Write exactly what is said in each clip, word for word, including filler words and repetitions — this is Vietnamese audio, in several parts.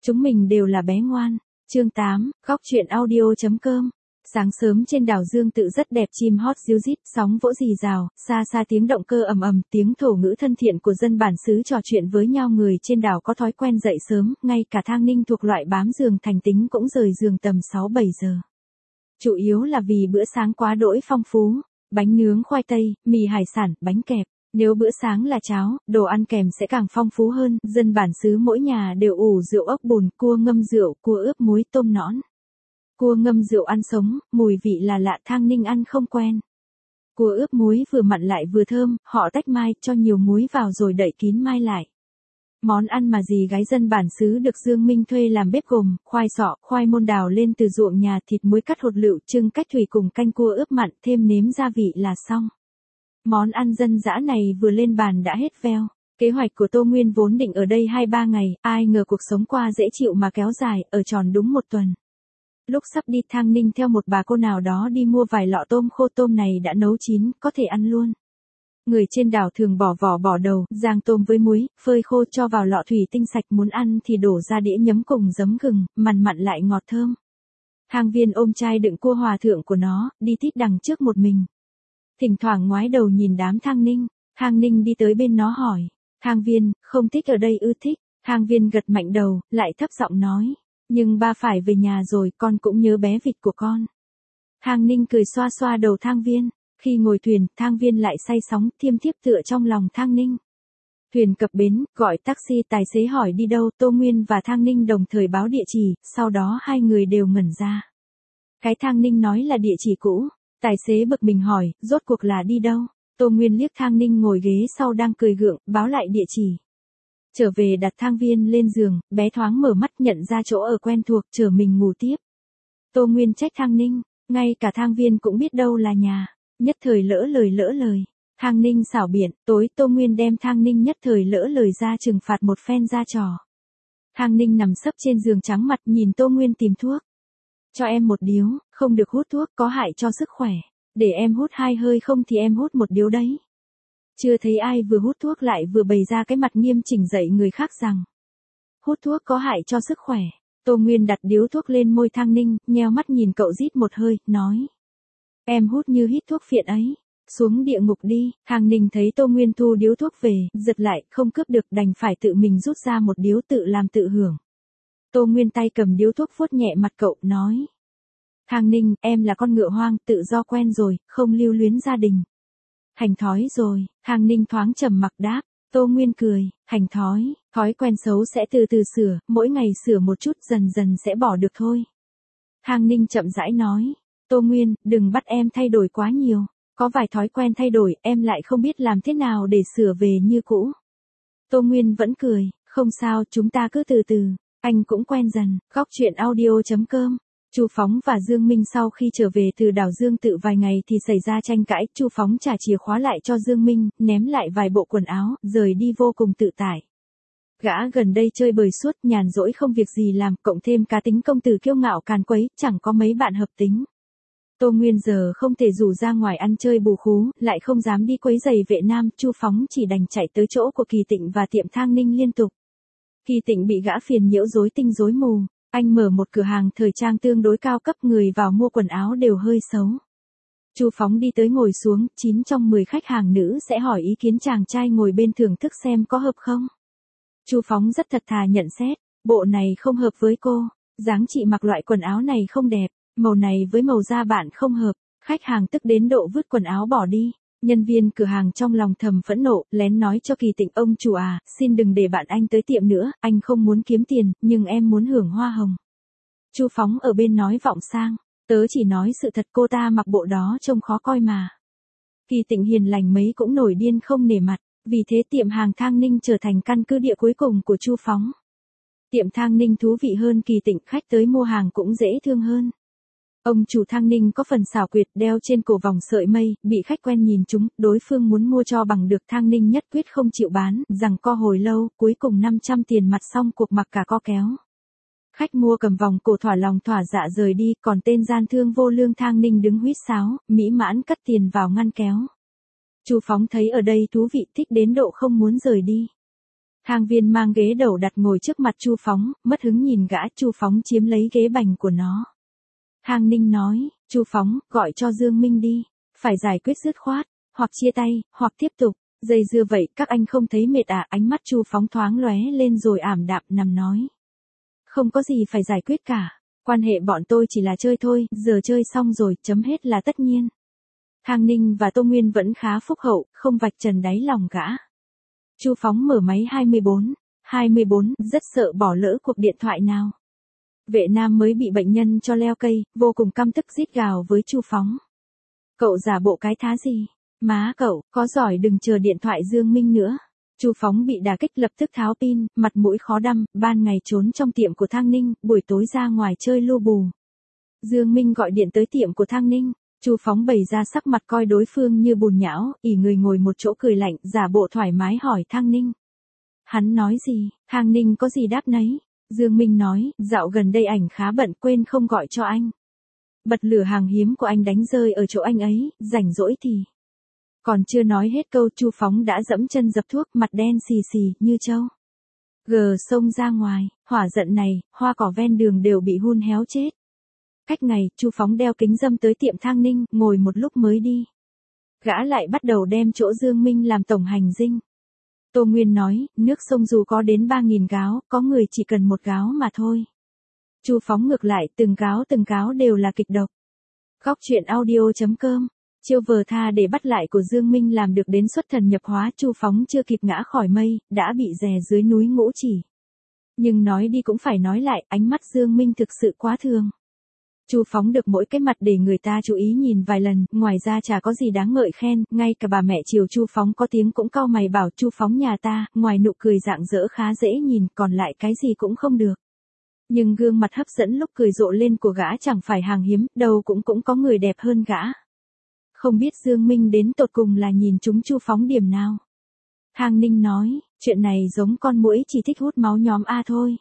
Chúng mình đều là bé ngoan. Chương tám, góc chuyện audio chấm com. Sáng sớm trên đảo Dương Tự rất đẹp, chim hót ríu rít, sóng vỗ rì rào, xa xa tiếng động cơ ầm ầm, tiếng thổ ngữ thân thiện của dân bản xứ trò chuyện với nhau. Người trên đảo có thói quen dậy sớm, ngay cả Thang Ninh thuộc loại bám giường thành tính cũng rời giường tầm sáu bảy giờ. Chủ yếu là vì bữa sáng quá đỗi phong phú, bánh nướng khoai tây, mì hải sản, bánh kẹp. Nếu bữa sáng là cháo, đồ ăn kèm sẽ càng phong phú hơn. Dân bản xứ mỗi nhà đều ủ rượu ốc bùn, cua ngâm rượu, cua ướp muối, tôm nõn. Cua ngâm rượu ăn sống, mùi vị là lạ, Thang Ninh ăn không quen. Cua ướp muối vừa mặn lại vừa thơm, họ tách mai, cho nhiều muối vào rồi đậy kín mai lại. Món ăn mà dì gái dân bản xứ được Dương Minh thuê làm bếp gồm, khoai sọ, khoai môn đào lên từ ruộng nhà, thịt muối cắt hột lựu, trưng cách thủy cùng canh cua ướp mặn, thêm nếm gia vị là xong. Món ăn dân dã này vừa lên bàn đã hết veo. Kế hoạch của Tô Nguyên vốn định ở đây hai ba ngày, ai ngờ cuộc sống qua dễ chịu mà kéo dài, ở tròn đúng một tuần. Lúc sắp đi, Thang Ninh theo một bà cô nào đó đi mua vài lọ tôm khô, tôm này đã nấu chín, có thể ăn luôn. Người trên đảo thường bỏ vỏ bỏ đầu, rang tôm với muối, phơi khô cho vào lọ thủy tinh sạch, muốn ăn thì đổ ra đĩa nhấm cùng giấm gừng, mặn mặn lại ngọt thơm. Thang Viên ôm chai đựng cua hòa thượng của nó, đi tít đằng trước một mình. Thỉnh thoảng ngoái đầu nhìn đám Thang Ninh, Thang Ninh đi tới bên nó hỏi, Thang Viên, không thích ở đây ư? Thích. Thang Viên gật mạnh đầu, lại thấp giọng nói, nhưng ba phải về nhà rồi, con cũng nhớ bé vịt của con. Thang Ninh cười xoa xoa đầu Thang Viên, khi ngồi thuyền, Thang Viên lại say sóng, thiêm thiếp tựa trong lòng Thang Ninh. Thuyền cập bến, gọi taxi, tài xế hỏi đi đâu, Tô Nguyên và Thang Ninh đồng thời báo địa chỉ, sau đó hai người đều ngẩn ra. Cái Thang Ninh nói là địa chỉ cũ. Tài xế bực mình hỏi, rốt cuộc là đi đâu? Tô Nguyên liếc Thang Ninh ngồi ghế sau đang cười gượng, báo lại địa chỉ. Trở về đặt Thang Viên lên giường, bé thoáng mở mắt nhận ra chỗ ở quen thuộc, chờ mình ngủ tiếp. Tô Nguyên trách Thang Ninh, ngay cả Thang Viên cũng biết đâu là nhà, nhất thời lỡ lời lỡ lời. Thang Ninh xảo biện, tối Tô Nguyên đem Thang Ninh nhất thời lỡ lời ra trừng phạt một phen ra trò. Thang Ninh nằm sấp trên giường trắng mặt nhìn Tô Nguyên tìm thuốc. Cho em một điếu, không được hút thuốc, có hại cho sức khỏe. Để em hút hai hơi, không thì em hút một điếu đấy. Chưa thấy ai vừa hút thuốc lại vừa bày ra cái mặt nghiêm chỉnh dạy người khác rằng hút thuốc có hại cho sức khỏe. Tô Nguyên đặt điếu thuốc lên môi Thang Ninh, nheo mắt nhìn cậu rít một hơi, nói. Em hút như hít thuốc phiện ấy. Xuống địa ngục đi. Thang Ninh thấy Tô Nguyên thu điếu thuốc về, giật lại, không cướp được, đành phải tự mình rút ra một điếu tự làm tự hưởng. Tô Nguyên tay cầm điếu thuốc vuốt nhẹ mặt cậu, nói. Thang Ninh, em là con ngựa hoang, tự do quen rồi, không lưu luyến gia đình. Thành thói rồi. Thang Ninh thoáng trầm mặc đáp. Tô Nguyên cười, thành thói, thói quen xấu sẽ từ từ sửa, mỗi ngày sửa một chút, dần dần sẽ bỏ được thôi. Thang Ninh chậm rãi nói. Tô Nguyên, đừng bắt em thay đổi quá nhiều. Có vài thói quen thay đổi, em lại không biết làm thế nào để sửa về như cũ. Tô Nguyên vẫn cười, không sao, chúng ta cứ từ từ. Anh cũng quen dần. Góc chuyện audio chấm com. Chu Phóng và Dương Minh sau khi trở về từ đảo Dương Tự vài ngày thì xảy ra tranh cãi. Chu Phóng trả chìa khóa lại cho Dương Minh, ném lại vài bộ quần áo, rời đi vô cùng tự tại. Gã gần đây chơi bời suốt, nhàn rỗi không việc gì làm, cộng thêm cá tính công tử kiêu ngạo càn quấy, chẳng có mấy bạn hợp tính. Tô Nguyên giờ không thể rủ ra ngoài ăn chơi bù khú, lại không dám đi quấy giày vệ nam, Chu Phóng chỉ đành chạy tới chỗ của Kỳ Tịnh và tiệm Thang Ninh liên tục. Kỳ Tịnh bị gã phiền nhiễu rối tinh rối mù. Anh mở một cửa hàng thời trang tương đối cao cấp, người vào mua quần áo đều hơi xấu. Chu Phóng đi tới ngồi xuống, chín trong mười khách hàng nữ sẽ hỏi ý kiến chàng trai ngồi bên thưởng thức xem có hợp không. Chu Phóng rất thật thà nhận xét, bộ này không hợp với cô, dáng chị mặc loại quần áo này không đẹp, màu này với màu da bạn không hợp. Khách hàng tức đến độ vứt quần áo bỏ đi. Nhân viên cửa hàng trong lòng thầm phẫn nộ, lén nói cho Kỳ Tịnh, ông chủ à, xin đừng để bạn anh tới tiệm nữa, anh không muốn kiếm tiền, nhưng em muốn hưởng hoa hồng. Chu Phóng ở bên nói vọng sang, tớ chỉ nói sự thật, cô ta mặc bộ đó trông khó coi mà. Kỳ Tịnh hiền lành mấy cũng nổi điên không nể mặt, vì thế tiệm hàng Thang Ninh trở thành căn cứ địa cuối cùng của Chu Phóng. Tiệm Thang Ninh thú vị hơn Kỳ Tịnh, khách tới mua hàng cũng dễ thương hơn. Ông chủ Thang Ninh có phần xảo quyệt, đeo trên cổ vòng sợi mây, bị khách quen nhìn trúng, đối phương muốn mua cho bằng được, Thang Ninh nhất quyết không chịu bán, rằng co hồi lâu, cuối cùng năm trăm tiền mặt xong cuộc mặc cả co kéo. Khách mua cầm vòng cổ thỏa lòng thỏa dạ rời đi, còn tên gian thương vô lương Thang Ninh đứng huýt sáo, mỹ mãn cất tiền vào ngăn kéo. Chu Phóng thấy ở đây thú vị, thích đến độ không muốn rời đi. Thang Viên mang ghế đầu đặt ngồi trước mặt Chu Phóng, mất hứng nhìn gã. Chu Phóng chiếm lấy ghế bành của nó. Thang Ninh nói, Chu Phóng, gọi cho Dương Minh đi, phải giải quyết dứt khoát, hoặc chia tay, hoặc tiếp tục. Dây dưa vậy các anh không thấy mệt à? Ánh mắt Chu Phóng thoáng lóe lên rồi ảm đạm nằm nói. Không có gì phải giải quyết cả, quan hệ bọn tôi chỉ là chơi thôi, giờ chơi xong rồi, chấm hết là tất nhiên. Thang Ninh và Tô Nguyên vẫn khá phúc hậu, không vạch trần đáy lòng gã. Chu Phóng mở máy hai mươi bốn, hai mươi bốn, rất sợ bỏ lỡ cuộc điện thoại nào. Vệ Nam mới bị bệnh nhân cho leo cây, vô cùng căm tức rít gào với Chu Phóng. Cậu giả bộ cái thá gì? Má cậu, có giỏi đừng chờ điện thoại Dương Minh nữa. Chu Phóng bị đả kích lập tức tháo pin, mặt mũi khó đăm, ban ngày trốn trong tiệm của Thang Ninh, buổi tối ra ngoài chơi lu bù. Dương Minh gọi điện tới tiệm của Thang Ninh, Chu Phóng bày ra sắc mặt coi đối phương như bùn nhão, ỉ người ngồi một chỗ cười lạnh, giả bộ thoải mái hỏi Thang Ninh. Hắn nói gì? Thang Ninh có gì đáp nấy. Dương Minh nói, dạo gần đây ảnh khá bận quên không gọi cho anh. Bật lửa hàng hiếm của anh đánh rơi ở chỗ anh ấy, rảnh rỗi thì. Còn chưa nói hết câu Chu Phóng đã dẫm chân dập thuốc, mặt đen xì xì như trâu. Gờ xông ra ngoài, hỏa giận này, hoa cỏ ven đường đều bị hun héo chết. Cách ngày, Chu Phóng đeo kính râm tới tiệm Thang Ninh, ngồi một lúc mới đi. Gã lại bắt đầu đem chỗ Dương Minh làm tổng hành dinh. Tô Nguyên nói, nước sông dù có đến ba nghìn gáo, có người chỉ cần một gáo mà thôi. Chu Phóng ngược lại, từng gáo từng gáo đều là kịch độc. Góc truyện audio chấm com. Chiêu vờ tha để bắt lại của Dương Minh làm được đến xuất thần nhập hóa. Chu Phóng chưa kịp ngã khỏi mây, đã bị đè dưới núi Ngũ Chỉ. Nhưng nói đi cũng phải nói lại, ánh mắt Dương Minh thực sự quá thường. Chu Phóng được mỗi cái mặt để người ta chú ý nhìn vài lần, ngoài ra chả có gì đáng ngợi khen, ngay cả bà mẹ chiều Chu Phóng có tiếng cũng cau mày bảo Chu Phóng nhà ta, ngoài nụ cười rạng rỡ khá dễ nhìn, còn lại cái gì cũng không được. Nhưng gương mặt hấp dẫn lúc cười rộ lên của gã chẳng phải hàng hiếm, đâu cũng cũng có người đẹp hơn gã. Không biết Dương Minh đến tột cùng là nhìn chúng Chu Phóng điểm nào. Thang Ninh nói, chuyện này giống con muỗi chỉ thích hút máu nhóm A thôi.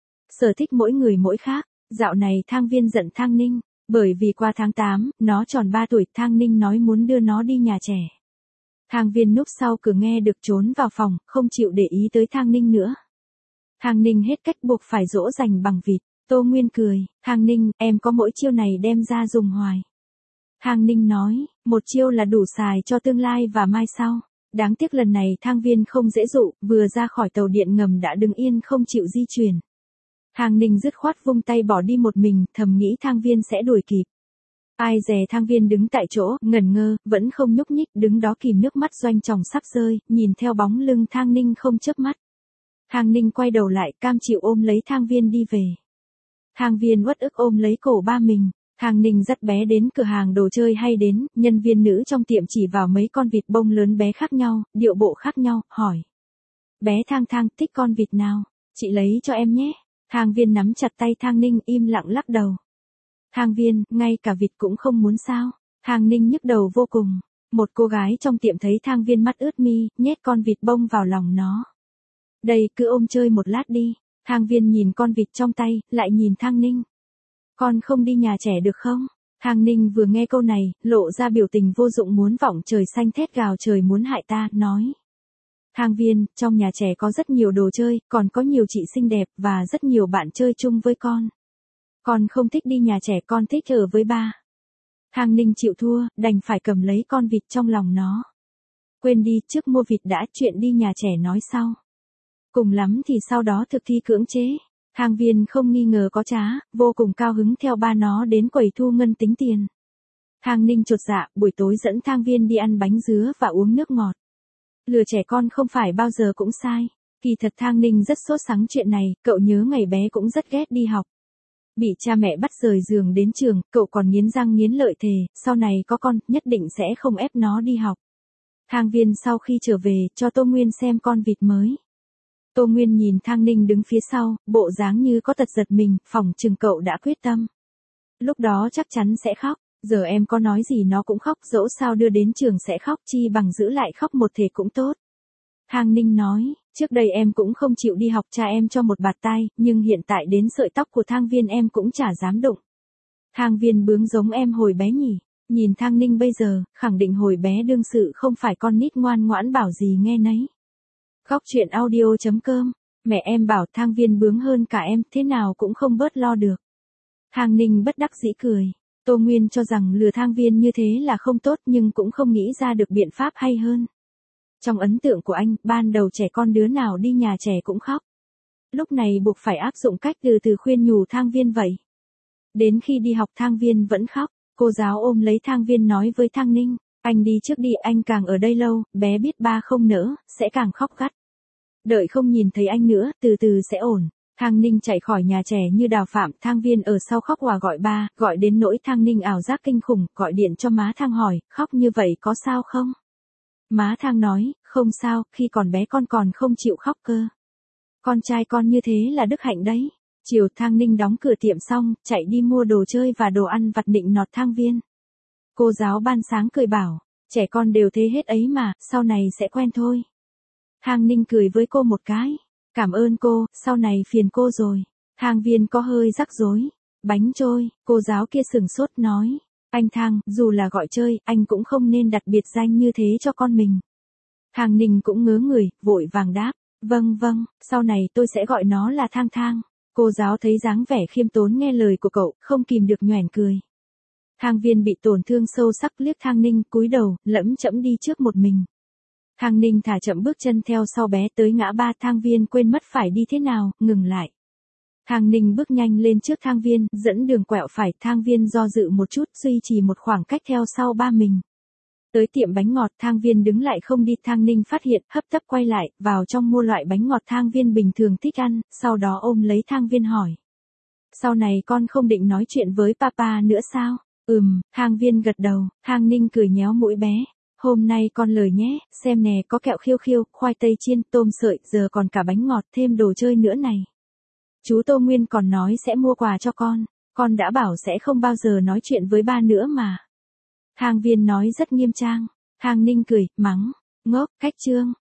Sở thích mỗi người mỗi khác. Dạo này Thang Viên giận Thang Ninh, bởi vì qua tháng tám, nó tròn ba tuổi, Thang Ninh nói muốn đưa nó đi nhà trẻ. Thang Viên núp sau cửa nghe được trốn vào phòng, không chịu để ý tới Thang Ninh nữa. Thang Ninh hết cách buộc phải dỗ dành bằng vịt. Tô Nguyên cười, Thang Ninh, em có mỗi chiêu này đem ra dùng hoài. Thang Ninh nói, một chiêu là đủ xài cho tương lai và mai sau. Đáng tiếc lần này Thang Viên không dễ dụ, vừa ra khỏi tàu điện ngầm đã đứng yên không chịu di chuyển. Thang Ninh dứt khoát vung tay bỏ đi một mình, thầm nghĩ Thang Viên sẽ đuổi kịp. Ai dè Thang Viên đứng tại chỗ, ngẩn ngơ, vẫn không nhúc nhích, đứng đó kìm nước mắt doanh tròng sắp rơi, nhìn theo bóng lưng Thang Ninh không chớp mắt. Thang Ninh quay đầu lại, cam chịu ôm lấy Thang Viên đi về. Thang Viên uất ức ôm lấy cổ ba mình. Thang Ninh dắt bé đến cửa hàng đồ chơi hay đến, nhân viên nữ trong tiệm chỉ vào mấy con vịt bông lớn bé khác nhau, điệu bộ khác nhau, hỏi. Bé Thang Thang thích con vịt nào? Chị lấy cho em nhé. Thang Viên nắm chặt tay Thang Ninh im lặng lắc đầu. Thang Viên, ngay cả vịt cũng không muốn sao? Thang Ninh nhức đầu vô cùng. Một cô gái trong tiệm thấy Thang Viên mắt ướt mi, nhét con vịt bông vào lòng nó. Đây, cứ ôm chơi một lát đi. Thang Viên nhìn con vịt trong tay, lại nhìn Thang Ninh. Con không đi nhà trẻ được không? Thang Ninh vừa nghe câu này, lộ ra biểu tình vô dụng muốn vọng trời xanh thét gào trời muốn hại ta, nói. Thang Viên, trong nhà trẻ có rất nhiều đồ chơi, còn có nhiều chị xinh đẹp, và rất nhiều bạn chơi chung với con. Con không thích đi nhà trẻ, con thích ở với ba. Thang Ninh chịu thua, đành phải cầm lấy con vịt trong lòng nó. Quên đi, trước mua vịt đã, chuyện đi nhà trẻ nói sau. Cùng lắm thì sau đó thực thi cưỡng chế. Thang Viên không nghi ngờ có trá, vô cùng cao hứng theo ba nó đến quầy thu ngân tính tiền. Thang Ninh chột dạ, buổi tối dẫn Thang Viên đi ăn bánh dứa và uống nước ngọt. Lừa trẻ con không phải bao giờ cũng sai. Kỳ thật Thang Ninh rất sốt sắng chuyện này, cậu nhớ ngày bé cũng rất ghét đi học. Bị cha mẹ bắt rời giường đến trường, cậu còn nghiến răng nghiến lợi thề, sau này có con, nhất định sẽ không ép nó đi học. Thang Viên sau khi trở về, cho Tô Nguyên xem con vịt mới. Tô Nguyên nhìn Thang Ninh đứng phía sau, bộ dáng như có tật giật mình, phỏng chừng cậu đã quyết tâm. Lúc đó chắc chắn sẽ khóc, giờ em có nói gì nó cũng khóc, dẫu sao đưa đến trường sẽ khóc, chi bằng giữ lại khóc một thể cũng tốt. Thang Ninh nói, trước đây em cũng không chịu đi học, cha em cho một bạt tai, nhưng hiện tại đến sợi tóc của Thang Viên em cũng chả dám đụng. Thang Viên bướng giống em hồi bé nhỉ, nhìn Thang Ninh bây giờ, khẳng định hồi bé đương sự không phải con nít ngoan ngoãn bảo gì nghe nấy. Góc chuyện audio chấm com. Mẹ em bảo Thang Viên bướng hơn cả em, thế nào cũng không bớt lo được. Thang Ninh bất đắc dĩ cười. Tô Nguyên cho rằng lừa Thang Viên như thế là không tốt nhưng cũng không nghĩ ra được biện pháp hay hơn. Trong ấn tượng của anh, ban đầu trẻ con đứa nào đi nhà trẻ cũng khóc. Lúc này buộc phải áp dụng cách từ từ khuyên nhủ Thang Viên vậy. Đến khi đi học Thang Viên vẫn khóc, cô giáo ôm lấy Thang Viên nói với Thang Ninh, anh đi trước đi, anh càng ở đây lâu, bé biết ba không nỡ, sẽ càng khóc gắt. Đợi không nhìn thấy anh nữa, từ từ sẽ ổn. Thang Ninh chạy khỏi nhà trẻ như đào phạm, Thang Viên ở sau khóc òa gọi ba, gọi đến nỗi Thang Ninh ảo giác kinh khủng, gọi điện cho má Thang hỏi, khóc như vậy có sao không? Má Thang nói, không sao, khi còn bé con còn không chịu khóc cơ. Con trai con như thế là đức hạnh đấy. Chiều Thang Ninh đóng cửa tiệm xong, chạy đi mua đồ chơi và đồ ăn vặt định nọt Thang Viên. Cô giáo ban sáng cười bảo, trẻ con đều thế hết ấy mà, sau này sẽ quen thôi. Thang Ninh cười với cô một cái. Cảm ơn cô, sau này phiền cô rồi. Thang Viên có hơi rắc rối. Bánh trôi, cô giáo kia sửng sốt nói. Anh Thang, dù là gọi chơi, anh cũng không nên đặt biệt danh như thế cho con mình. Thang Ninh cũng ngớ người, vội vàng đáp. Vâng vâng, sau này tôi sẽ gọi nó là Thang Thang. Cô giáo thấy dáng vẻ khiêm tốn nghe lời của cậu, không kìm được nhoẻn cười. Thang Viên bị tổn thương sâu sắc liếc Thang Ninh, cúi đầu, lẫm chẫm đi trước một mình. Thang Ninh thả chậm bước chân theo sau bé tới ngã ba, Thang Viên quên mất phải đi thế nào, ngừng lại. Thang Ninh bước nhanh lên trước Thang Viên, dẫn đường quẹo phải, Thang Viên do dự một chút, duy trì một khoảng cách theo sau ba mình. Tới tiệm bánh ngọt, Thang Viên đứng lại không đi, Thang Ninh phát hiện, hấp tấp quay lại, vào trong mua loại bánh ngọt Thang Viên bình thường thích ăn, sau đó ôm lấy Thang Viên hỏi. Sau này con không định nói chuyện với papa nữa sao? Ừm, Thang Viên gật đầu, Thang Ninh cười nhéo mũi bé. Hôm nay con lời nhé, xem nè, có kẹo khiêu khiêu, khoai tây chiên, tôm sợi, giờ còn cả bánh ngọt, thêm đồ chơi nữa này. Chú Tô Nguyên còn nói sẽ mua quà cho con, con đã bảo sẽ không bao giờ nói chuyện với ba nữa mà. Thang Viên nói rất nghiêm trang. Thang Ninh cười, mắng, ngốc, cách chương.